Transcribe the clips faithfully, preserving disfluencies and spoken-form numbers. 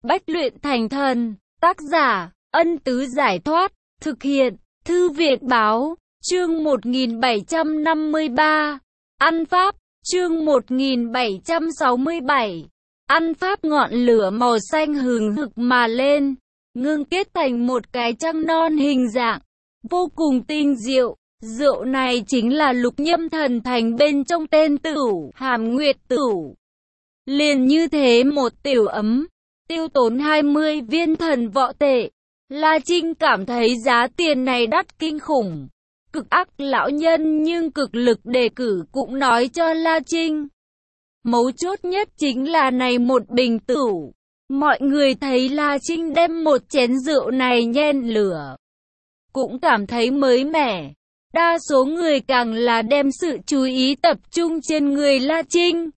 Bách luyện thành thần. Tác giả, Ân Tứ Giải Thoát. Thực hiện, Thư viện Báo. Chương một nghìn bảy trăm năm mươi ba. Ăn Pháp. Chương một nghìn bảy trăm sáu mươi bảy. Ăn Pháp. Ngọn lửa màu xanh hừng hực mà lên, ngưng kết thành một cái trăng non hình dạng vô cùng tinh diệu. Rượu này chính là Lục Nhâm Thần Thành bên trong tên tửu, Hàm Nguyệt Tửu. Liền như thế một tiểu ấm, tiêu tốn hai mươi viên thần võ tệ. La Trinh cảm thấy giá tiền này đắt kinh khủng. Cực Ác lão nhân nhưng cực lực đề cử cũng nói cho La Trinh. Mấu chốt nhất chính là này một bình tửu. Mọi người thấy La Trinh đem một chén rượu này nhen lửa, cũng cảm thấy mới mẻ. Đa số người càng là đem sự chú ý tập trung trên người La Trinh.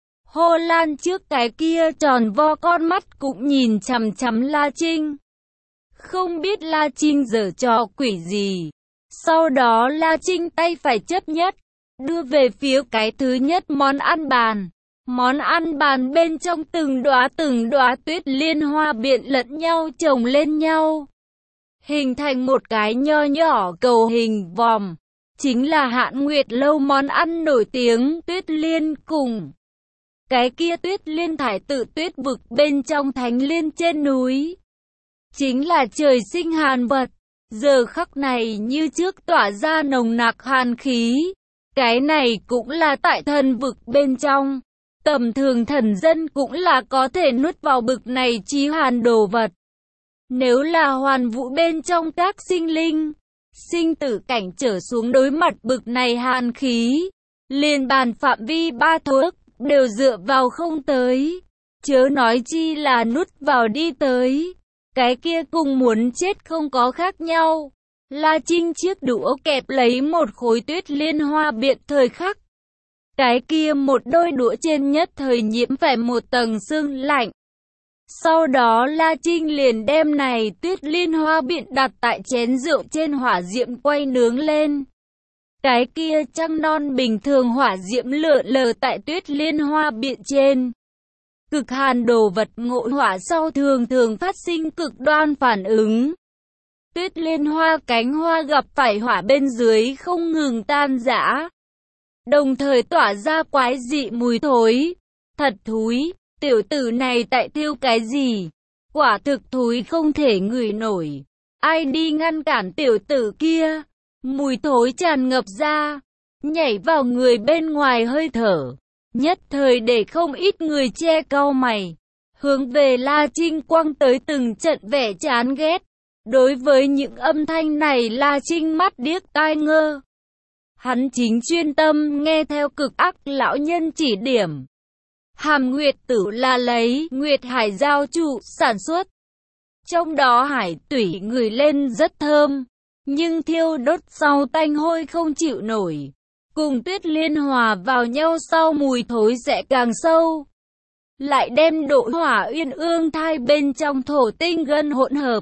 Hồ Lan trước cái kia tròn vo con mắt cũng nhìn chằm chằm La Trinh. Không biết La Trinh giở trò quỷ gì. Sau đó La Trinh tay phải chấp nhất, đưa về phía cái thứ nhất món ăn bàn. Món ăn bàn bên trong từng đóa từng đóa tuyết liên hoa biện lẫn nhau chồng lên nhau, hình thành một cái nho nhỏ cầu hình vòm. Chính là Hạn Nguyệt Lâu món ăn nổi tiếng tuyết liên cùng cái kia tuyết liên thải tự tuyết vực bên trong thánh liên trên núi. Chính là trời sinh hàn vật, giờ khắc này như trước tỏa ra nồng nặc hàn khí. Cái này cũng là tại thần vực bên trong, tầm thường thần dân cũng là có thể nuốt vào bực này chí hàn đồ vật. Nếu là hoàn vũ bên trong các sinh linh, sinh tử cảnh trở xuống đối mặt bực này hàn khí, liền bàn phạm vi ba thước, đều dựa vào không tới. Chớ nói chi là nuốt vào đi tới. Cái kia cùng muốn chết không có khác nhau. La Trinh chiếc đũa kẹp lấy một khối tuyết liên hoa biện thời khắc. Cái kia một đôi đũa trên nhất thời nhiễm phải một tầng sương lạnh. Sau đó La Trinh liền đem này tuyết liên hoa biện đặt tại chén rượu trên hỏa diệm quay nướng lên. Cái kia trăng non bình thường hỏa diệm lượn lờ tại tuyết liên hoa biện trên. Cực hàn đồ vật ngộ hỏa sau thường thường phát sinh cực đoan phản ứng. Tuyết liên hoa cánh hoa gặp phải hỏa bên dưới không ngừng tan rã, đồng thời tỏa ra quái dị mùi thối. Thật thúi, tiểu tử này tại thiêu cái gì? Quả thực thúi không thể ngửi nổi. Ai đi ngăn cản tiểu tử kia? Mùi thối tràn ngập ra, nhảy vào người bên ngoài hơi thở. Nhất thời để không ít người che cau mày, hướng về La Trinh quăng tới từng trận vẻ chán ghét. Đối với những âm thanh này La Trinh mắt điếc tai ngơ. Hắn chính chuyên tâm nghe theo Cực Ác lão nhân chỉ điểm. Hàm Nguyệt Tửu là lấy Nguyệt Hải giao trụ sản xuất. Trong đó hải tủy ngửi lên rất thơm, nhưng thiêu đốt sau tanh hôi không chịu nổi. Cùng tuyết liên hòa vào nhau sau mùi thối sẽ càng sâu. Lại đem độ hỏa uyên ương thai bên trong thổ tinh gân hỗn hợp.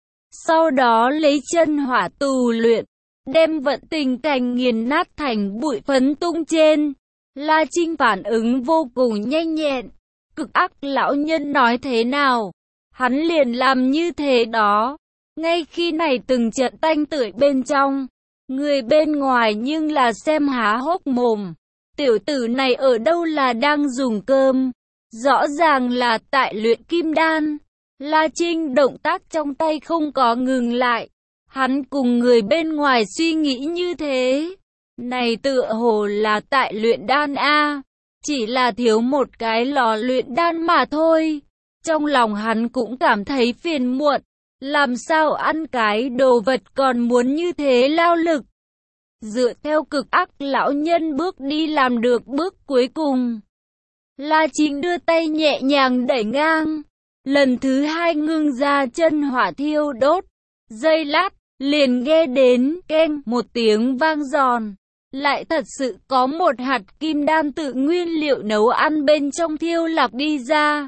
Sau đó lấy chân hỏa tù luyện, đem vận tình cảnh nghiền nát thành bụi phấn tung trên. La Trinh phản ứng vô cùng nhanh nhẹn. Cực Ác lão nhân nói thế nào, hắn liền làm như thế đó. Ngay khi này từng trận tanh tưởi bên trong, người bên ngoài nhưng là xem há hốc mồm. Tiểu tử này ở đâu là đang dùng cơm, rõ ràng là tại luyện kim đan. La Trinh động tác trong tay không có ngừng lại. Hắn cùng người bên ngoài suy nghĩ như thế. Này tựa hồ là tại luyện đan a, chỉ là thiếu một cái lò luyện đan mà thôi. Trong lòng hắn cũng cảm thấy phiền muộn. Làm sao ăn cái đồ vật còn muốn như thế lao lực. Dựa theo Cực Ác lão nhân bước đi làm được bước cuối cùng. La Trinh đưa tay nhẹ nhàng đẩy ngang. Lần thứ hai ngưng ra chân hỏa thiêu đốt. Giây lát, liền nghe đến keng một tiếng vang giòn. Lại thật sự có một hạt kim đan tự nguyên liệu nấu ăn bên trong thiêu lạc đi ra.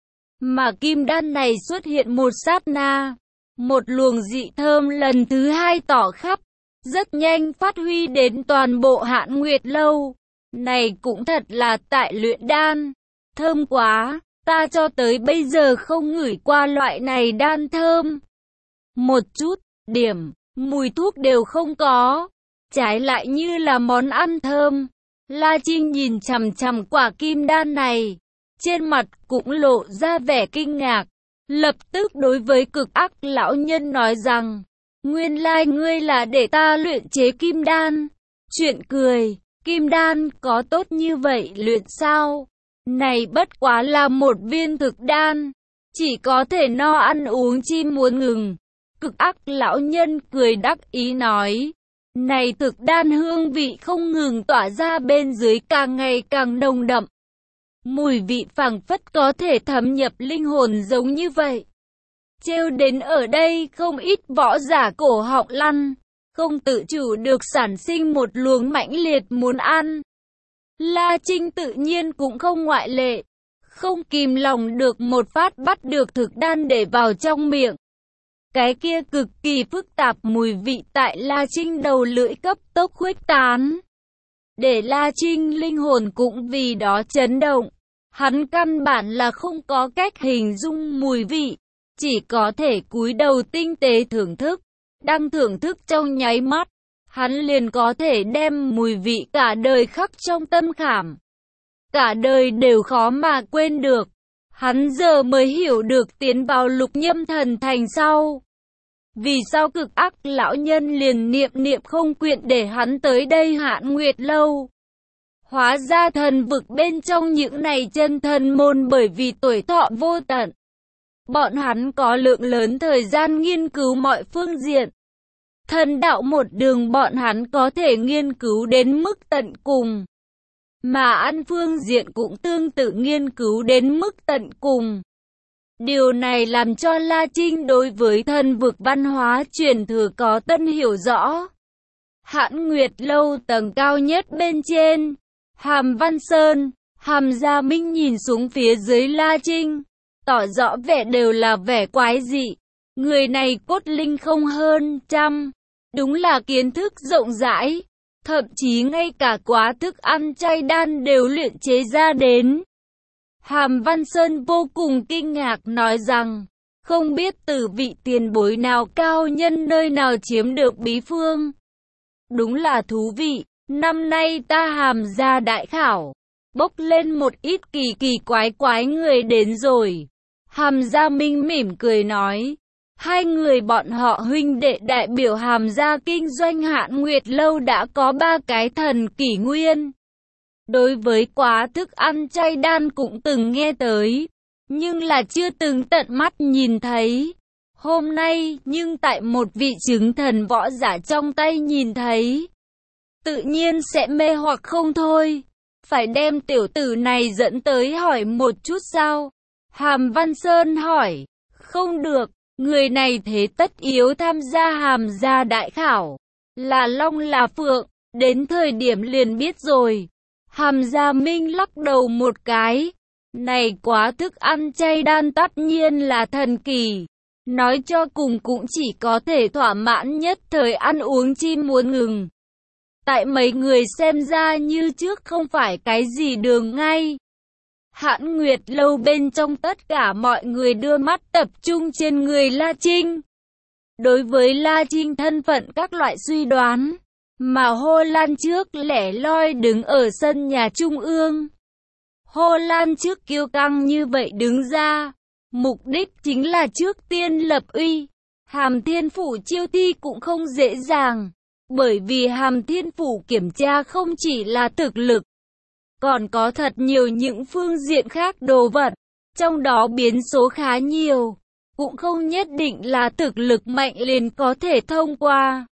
Mà kim đan này xuất hiện một sát na. Một luồng dị thơm lần thứ hai tỏ khắp. Rất nhanh phát huy đến toàn bộ Hạn Nguyệt Lâu. Này cũng thật là tại luyện đan. Thơm quá. Ta cho tới bây giờ không ngửi qua loại này đan thơm. Một chút, điểm, mùi thuốc đều không có. Trái lại như là món ăn thơm. La Trinh nhìn chằm chằm quả kim đan này. Trên mặt cũng lộ ra vẻ kinh ngạc. Lập tức đối với cực ác lão nhân nói rằng, nguyên lai ngươi là để ta luyện chế kim đan. Chuyện cười, kim đan có tốt như vậy luyện sao? Này bất quá là một viên thực đan, chỉ có thể no ăn uống chi muốn ngừng. Cực ác lão nhân cười đắc ý nói, này thực đan hương vị không ngừng tỏa ra bên dưới càng ngày càng nồng đậm. Mùi vị phảng phất có thể thấm nhập linh hồn giống như vậy. Trêu đến ở đây không ít võ giả cổ họng lăn, không tự chủ được sản sinh một luồng mãnh liệt muốn ăn. La Trinh tự nhiên cũng không ngoại lệ, không kìm lòng được một phát bắt được thực đan để vào trong miệng. Cái kia cực kỳ phức tạp mùi vị tại La Trinh đầu lưỡi cấp tốc khuếch tán. Để La Trinh linh hồn cũng vì đó chấn động. Hắn căn bản là không có cách hình dung mùi vị, chỉ có thể cúi đầu tinh tế thưởng thức. Đang thưởng thức trong nháy mắt, hắn liền có thể đem mùi vị cả đời khắc trong tâm khảm. Cả đời đều khó mà quên được. Hắn giờ mới hiểu được tiến vào lục nhâm thần thành sau. Vì sao cực ác lão nhân liền niệm niệm không quyện để hắn tới đây Hạn Nguyệt Lâu. Hóa ra thần vực bên trong những này chân thần môn bởi vì tuổi thọ vô tận. Bọn hắn có lượng lớn thời gian nghiên cứu mọi phương diện. Thần đạo một đường bọn hắn có thể nghiên cứu đến mức tận cùng. Mà ăn phương diện cũng tương tự nghiên cứu đến mức tận cùng. Điều này làm cho La Trinh đối với thần vực văn hóa truyền thừa có tân hiểu rõ. Hãn Nguyệt Lâu tầng cao nhất bên trên, Hàm Văn Sơn, Hàm Gia Minh nhìn xuống phía dưới La Trinh, tỏ rõ vẻ đều là vẻ quái dị. Người này cốt linh không hơn trăm, đúng là kiến thức rộng rãi, thậm chí ngay cả quá thức ăn chay đan đều luyện chế ra đến. Hàm Văn Sơn vô cùng kinh ngạc nói rằng, không biết từ vị tiền bối nào cao nhân nơi nào chiếm được bí phương. Đúng là thú vị, năm nay ta Hàm gia đại khảo, bốc lên một ít kỳ kỳ quái quái người đến rồi. Hàm Gia Minh mỉm cười nói, hai người bọn họ huynh đệ đại biểu Hàm gia kinh doanh Hạn Nguyệt Lâu đã có ba cái thần kỷ nguyên. Đối với quá thức ăn chay đan cũng từng nghe tới, nhưng là chưa từng tận mắt nhìn thấy. Hôm nay, nhưng tại một vị chứng thần võ giả trong tay nhìn thấy, tự nhiên sẽ mê hoặc không thôi. Phải đem tiểu tử này dẫn tới hỏi một chút sao? Hàm Văn Sơn hỏi, không được, người này thế tất yếu tham gia Hàm gia đại khảo. Là long là phượng, đến thời điểm liền biết rồi. Hàm Gia Minh lắc đầu một cái, này quá thức ăn chay đan tất nhiên là thần kỳ. Nói cho cùng cũng chỉ có thể thỏa mãn nhất thời ăn uống chi muốn ngừng. Tại mấy người xem ra như trước không phải cái gì đường ngay. Hãn Nguyệt Lâu bên trong tất cả mọi người đưa mắt tập trung trên người La Trinh. Đối với La Trinh thân phận các loại suy đoán, mà Hồ Lan trước lẻ loi đứng ở sân nhà trung ương. Hồ Lan trước kiêu căng như vậy đứng ra, mục đích chính là trước tiên lập uy. Hàm Thiên Phủ chiêu thi cũng không dễ dàng, bởi vì Hàm Thiên Phủ kiểm tra không chỉ là thực lực, còn có thật nhiều những phương diện khác đồ vật, trong đó biến số khá nhiều, cũng không nhất định là thực lực mạnh liền có thể thông qua.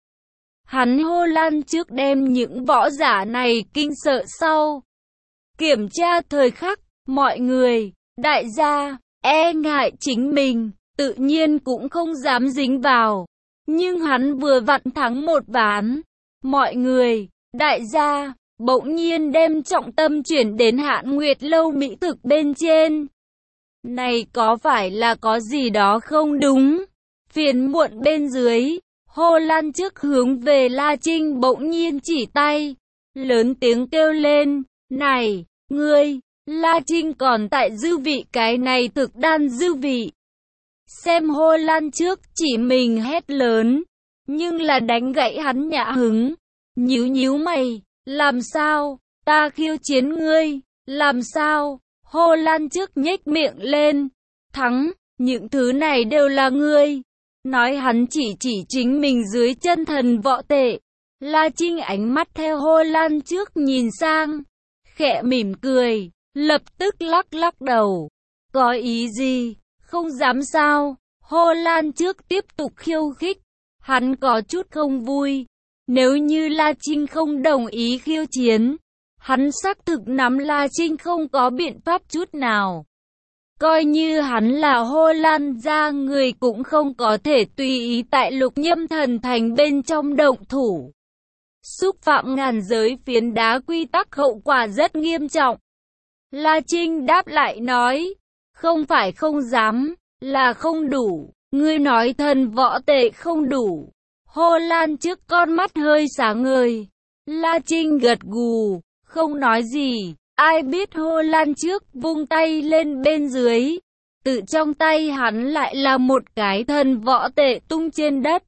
Hắn Hồ Lan trước đem những võ giả này kinh sợ sau. Kiểm tra thời khắc, mọi người, đại gia, e ngại chính mình, tự nhiên cũng không dám dính vào. Nhưng hắn vừa vặn thắng một ván. Mọi người, đại gia, bỗng nhiên đem trọng tâm chuyển đến Hạn Nguyệt Lâu mỹ thực bên trên. Này có phải là có gì đó không đúng? Phiền muộn bên dưới, Hồ Lan trước hướng về La Trinh bỗng nhiên chỉ tay, lớn tiếng kêu lên, này, ngươi, La Trinh còn tại dư vị, cái này thực đan dư vị. Xem Hồ Lan trước chỉ mình hét lớn, nhưng là đánh gãy hắn nhã hứng. Nhíu nhíu mày, làm sao, ta khiêu chiến ngươi, làm sao? Hồ Lan trước nhếch miệng lên, thắng, những thứ này đều là ngươi. Nói hắn chỉ chỉ chính mình dưới chân thần võ tệ. La Trinh ánh mắt theo Hồ Lan trước nhìn sang, khẽ mỉm cười, lập tức lắc lắc đầu. Có ý gì? Không dám sao? Hồ Lan trước tiếp tục khiêu khích. Hắn có chút không vui. Nếu như La Trinh không đồng ý khiêu chiến, hắn xác thực nắm La Trinh không có biện pháp chút nào. Coi như hắn là Hồ Lan gia người cũng không có thể tùy ý tại Lục Nhâm Thần Thành bên trong động thủ. Xúc phạm ngàn giới phiến đá quy tắc hậu quả rất nghiêm trọng. La Trinh đáp lại nói, không phải không dám, là không đủ. Ngươi nói thần võ tệ không đủ. Hồ Lan trước con mắt hơi sáng ngời. La Trinh gật gù, không nói gì. Ai biết Hồ Lan trước vung tay lên bên dưới. Tự trong tay hắn lại là một cái thần võ tệ tung trên đất.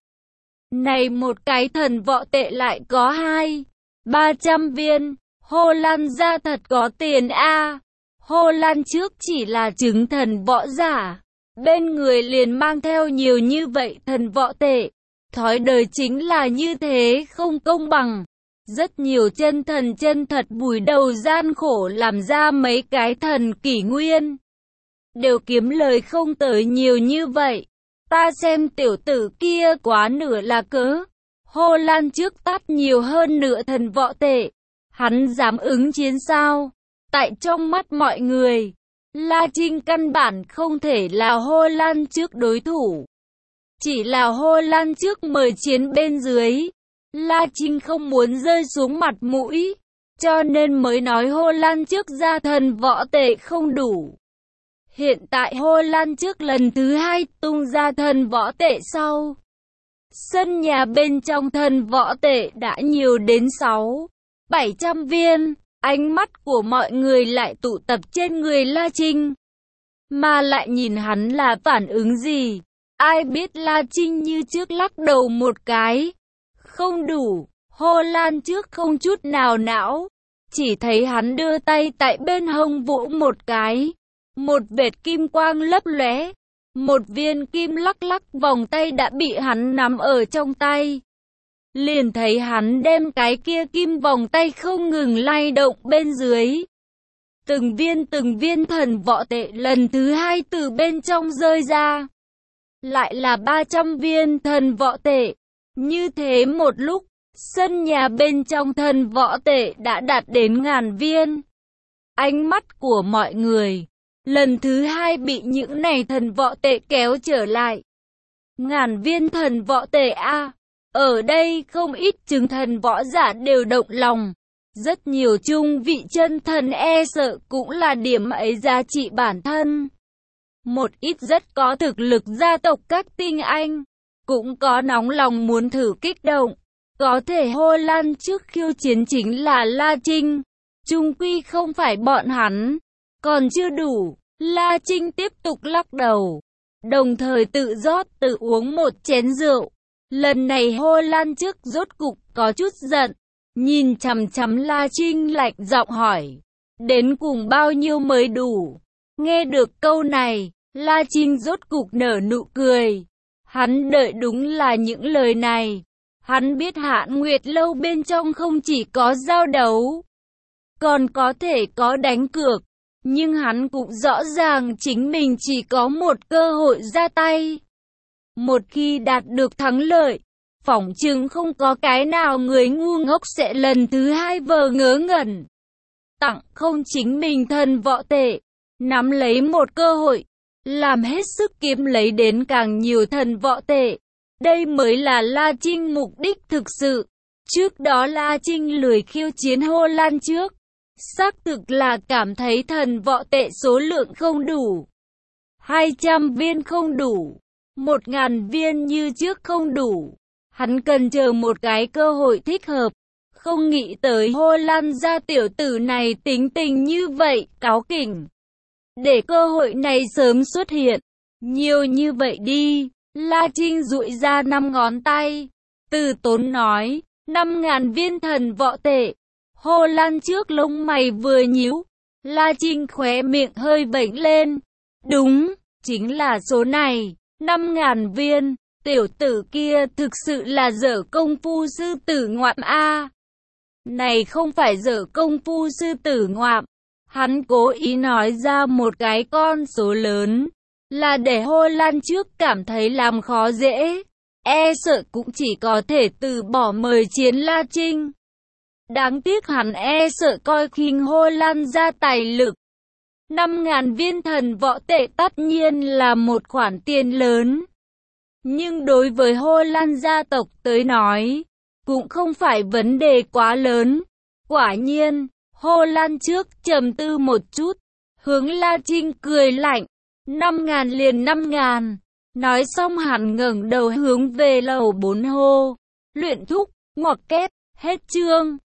Này một cái thần võ tệ lại có hai, ba trăm viên. Hồ Lan gia thật có tiền a. Hồ Lan trước chỉ là chứng thần võ giả. Bên người liền mang theo nhiều như vậy thần võ tệ. Thói đời chính là như thế, không công bằng. Rất nhiều chân thần chân thật bùi đầu gian khổ làm ra mấy cái thần kỷ nguyên. Đều kiếm lời không tới nhiều như vậy. Ta xem tiểu tử kia quá nửa là cớ. Hồ Lan trước tát nhiều hơn nửa thần võ tệ. Hắn dám ứng chiến sao? Tại trong mắt mọi người, La Trinh căn bản không thể là Hồ Lan trước đối thủ. Chỉ là Hồ Lan trước mời chiến bên dưới. La Trinh không muốn rơi xuống mặt mũi, cho nên mới nói Hồ Lan trước ra thần võ tệ không đủ. Hiện tại Hồ Lan trước lần thứ hai tung ra thần võ tệ sau. Sân nhà bên trong thần võ tệ đã nhiều đến sáu, bảy trăm viên. Ánh mắt của mọi người lại tụ tập trên người La Trinh. Mà lại nhìn hắn là phản ứng gì. Ai biết La Trinh như trước lắc đầu một cái. Không đủ. Hồ Lan trước không chút nào não. Chỉ thấy hắn đưa tay tại bên hông vỗ một cái. Một vệt kim quang lấp lóe. Một viên kim lắc lắc vòng tay đã bị hắn nắm ở trong tay. Liền thấy hắn đem cái kia kim vòng tay không ngừng lay động bên dưới. Từng viên từng viên thần võ tệ lần thứ hai từ bên trong rơi ra. Lại là ba trăm viên thần võ tệ. Như thế một lúc, sân nhà bên trong thần võ tệ đã đạt đến ngàn viên. Ánh mắt của mọi người, lần thứ hai bị những này thần võ tệ kéo trở lại. Ngàn viên thần võ tệ a. Ở đây không ít chứng thần võ giả đều động lòng. Rất nhiều trung vị chân thần e sợ cũng là điểm ấy giá trị bản thân. Một ít rất có thực lực gia tộc các tinh anh, cũng có nóng lòng muốn thử kích động. Có thể Hồ Lan trước khiêu chiến chính là La Trinh. Chung quy không phải bọn hắn. Còn chưa đủ, La Trinh tiếp tục lắc đầu. Đồng thời tự rót tự uống một chén rượu. Lần này Hồ Lan trước rốt cục có chút giận. Nhìn chằm chằm La Trinh lạnh giọng hỏi. Đến cùng bao nhiêu mới đủ? Nghe được câu này, La Trinh rốt cục nở nụ cười. Hắn đợi đúng là những lời này. Hắn biết Hạn Nguyệt Lâu bên trong không chỉ có giao đấu, còn có thể có đánh cược. Nhưng hắn cũng rõ ràng chính mình chỉ có một cơ hội ra tay. Một khi đạt được thắng lợi, phỏng chừng không có cái nào người ngu ngốc sẽ lần thứ hai vờ ngớ ngẩn. Tặng không chính mình thần võ tệ, nắm lấy một cơ hội, làm hết sức kiếm lấy đến càng nhiều thần võ tệ. Đây mới là La Trinh mục đích thực sự. Trước đó La Trinh lười khiêu chiến Hồ Lan trước. Xác thực là cảm thấy thần võ tệ số lượng không đủ. hai trăm viên không đủ. một nghìn viên như trước không đủ. Hắn cần chờ một cái cơ hội thích hợp. Không nghĩ tới Hồ Lan gia tiểu tử này tính tình như vậy, cáu kỉnh. Để cơ hội này sớm xuất hiện. Nhiều như vậy đi. La Trinh dụi ra năm ngón tay. Từ Tốn nói, năm ngàn viên thần võ tệ. Hồ Lan trước lông mày vừa nhíu. La Trinh khóe miệng hơi vểnh lên. Đúng, chính là số này, năm ngàn viên. Tiểu tử kia thực sự là dở công phu sư tử ngoạm a. Này không phải dở công phu sư tử ngoạm. Hắn cố ý nói ra một cái con số lớn, là để Hồ Lan trước cảm thấy làm khó dễ. E sợ cũng chỉ có thể từ bỏ mời chiến La Trinh. Đáng tiếc hắn e sợ coi khinh Hồ Lan gia tài lực. Năm ngàn viên thần võ tệ tất nhiên là một khoản tiền lớn. Nhưng đối với Hồ Lan gia tộc tới nói, cũng không phải vấn đề quá lớn. Quả nhiên, Hồ Lan trước trầm tư một chút, hướng La Trinh cười lạnh. Năm ngàn liền năm ngàn. Nói xong hắn ngẩng đầu hướng về lầu bốn hô. Luyện thúc, ngoặc kép, hết chương.